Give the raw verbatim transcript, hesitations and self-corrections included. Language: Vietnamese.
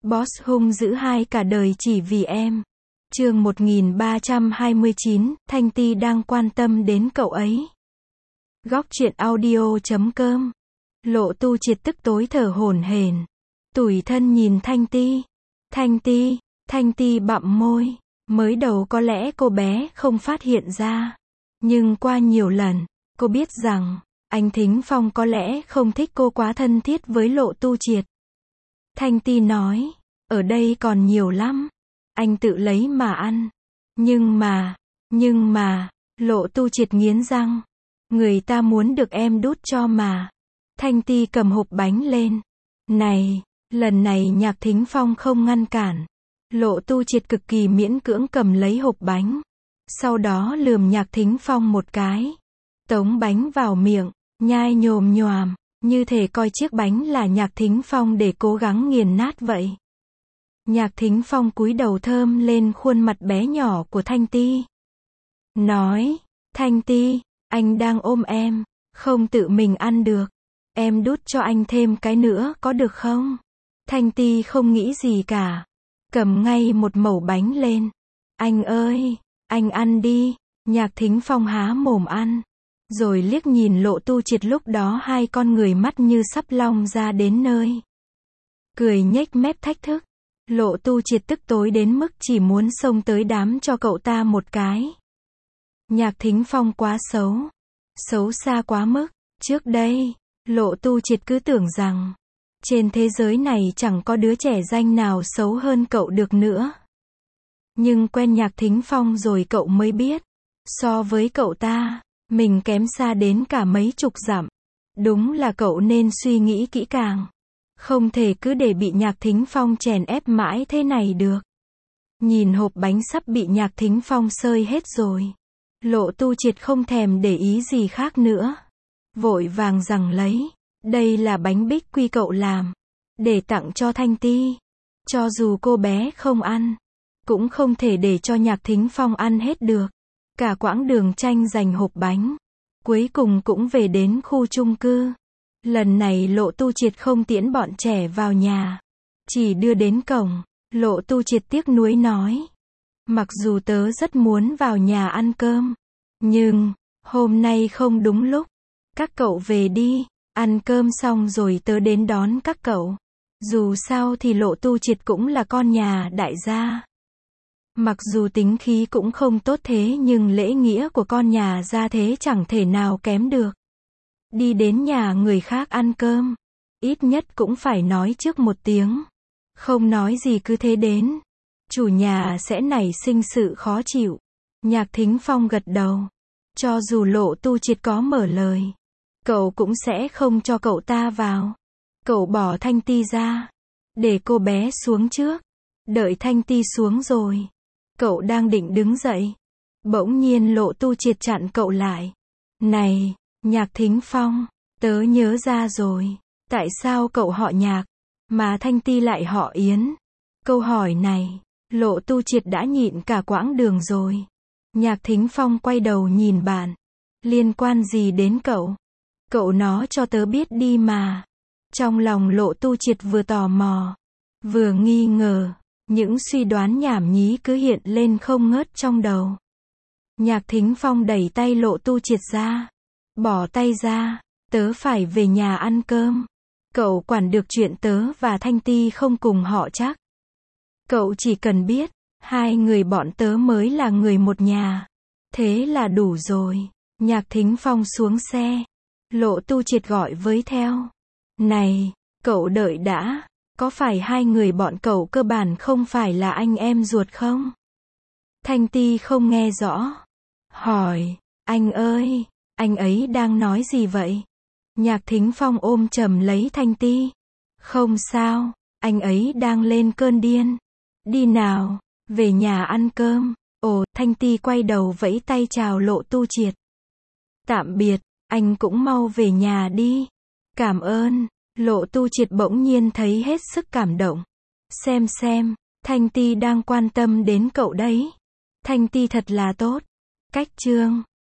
Boss hung dữ hai cả đời chỉ vì em. Chương một nghìn ba trăm hai mươi chín, Thanh Ti đang quan tâm đến cậu ấy. Góc truyện audio chấm com. Lộ Tu Triệt tức tối thở hổn hển, tủi thân nhìn Thanh Ti. Thanh Ti, Thanh Ti bặm môi. Mới đầu có lẽ cô bé không phát hiện ra, nhưng qua nhiều lần, cô biết rằng anh Thính Phong có lẽ không thích cô quá thân thiết với Lộ Tu Triệt. Thanh Ti nói, ở đây còn nhiều lắm, anh tự lấy mà ăn. Nhưng mà, nhưng mà, Lộ Tu Triệt nghiến răng, người ta muốn được em đút cho mà. Thanh Ti cầm hộp bánh lên. Này, lần này Nhạc Thính Phong không ngăn cản. Lộ Tu Triệt cực kỳ miễn cưỡng cầm lấy hộp bánh. Sau đó lườm Nhạc Thính Phong một cái. Tống bánh vào miệng, nhai nhồm nhoàm, như thể coi chiếc bánh là Nhạc Thính Phong để cố gắng nghiền nát vậy. Nhạc Thính Phong cúi đầu thơm lên khuôn mặt bé nhỏ của Thanh Ti. Nói, Thanh Ti, anh đang ôm em, không tự mình ăn được. Em đút cho anh thêm cái nữa có được không? Thanh Ti không nghĩ gì cả. Cầm ngay một mẩu bánh lên. Anh ơi, anh ăn đi. Nhạc Thính Phong há mồm ăn. Rồi liếc nhìn Lộ Tu Triệt, lúc đó hai con người mắt như sắp long ra đến nơi. Cười nhếch mép thách thức. Lộ Tu Triệt tức tối đến mức chỉ muốn xông tới đám cho cậu ta một cái. Nhạc Thính Phong quá xấu. Xấu xa quá mức. Trước đây, Lộ Tu Triệt cứ tưởng rằng trên thế giới này chẳng có đứa trẻ danh nào xấu hơn cậu được nữa. Nhưng quen Nhạc Thính Phong rồi cậu mới biết, so với cậu ta, mình kém xa đến cả mấy chục dặm. Đúng là cậu nên suy nghĩ kỹ càng. Không thể cứ để bị Nhạc Thính Phong chèn ép mãi thế này được. Nhìn hộp bánh sắp bị Nhạc Thính Phong xơi hết rồi. Lộ Tu Triệt không thèm để ý gì khác nữa. Vội vàng rằng lấy. Đây là bánh bích quy cậu làm. Để tặng cho Thanh Ti. Cho dù cô bé không ăn, cũng không thể để cho Nhạc Thính Phong ăn hết được. Cả quãng đường tranh giành hộp bánh. Cuối cùng cũng về đến khu chung cư. Lần này Lộ Tu Triệt không tiễn bọn trẻ vào nhà. Chỉ đưa đến cổng. Lộ Tu Triệt tiếc nuối nói. Mặc dù tớ rất muốn vào nhà ăn cơm. Nhưng, hôm nay không đúng lúc. Các cậu về đi. Ăn cơm xong rồi tớ đến đón các cậu. Dù sao thì Lộ Tu Triệt cũng là con nhà đại gia. Mặc dù tính khí cũng không tốt thế nhưng lễ nghĩa của con nhà gia thế chẳng thể nào kém được. Đi đến nhà người khác ăn cơm, ít nhất cũng phải nói trước một tiếng. Không nói gì cứ thế đến, chủ nhà sẽ nảy sinh sự khó chịu. Nhạc Thính Phong gật đầu. Cho dù Lộ Tu Triệt có mở lời, cậu cũng sẽ không cho cậu ta vào. Cậu bỏ Thanh Ti ra, để cô bé xuống trước. Đợi Thanh Ti xuống rồi, cậu đang định đứng dậy. Bỗng nhiên Lộ Tu Triệt chặn cậu lại. Này, Nhạc Thính Phong, tớ nhớ ra rồi. Tại sao cậu họ Nhạc, mà Thanh Ti lại họ Yến? Câu hỏi này, Lộ Tu Triệt đã nhịn cả quãng đường rồi. Nhạc Thính Phong quay đầu nhìn bạn. Liên quan gì đến cậu? Cậu nói cho tớ biết đi mà. Trong lòng Lộ Tu Triệt vừa tò mò, vừa nghi ngờ. Những suy đoán nhảm nhí cứ hiện lên không ngớt trong đầu. Nhạc Thính Phong đẩy tay Lộ Tu Triệt ra. Bỏ tay ra, tớ phải về nhà ăn cơm. Cậu quản được chuyện tớ và Thanh Ti không cùng họ chắc. Cậu chỉ cần biết, hai người bọn tớ mới là người một nhà. Thế là đủ rồi. Nhạc Thính Phong xuống xe. Lộ Tu Triệt gọi với theo. Này, cậu đợi đã. Có phải hai người bọn cậu cơ bản không phải là anh em ruột không? Thanh Ti không nghe rõ. Hỏi, anh ơi, anh ấy đang nói gì vậy? Nhạc Thính Phong ôm chầm lấy Thanh Ti. Không sao, anh ấy đang lên cơn điên. Đi nào, về nhà ăn cơm. Ồ, Thanh Ti quay đầu vẫy tay chào Lộ Tu Triệt. Tạm biệt, anh cũng mau về nhà đi. Cảm ơn. Lộ Tu Triệt bỗng nhiên thấy hết sức cảm động. Xem xem, Thanh Ti đang quan tâm đến cậu đấy. Thanh Ti thật là tốt. Cách chương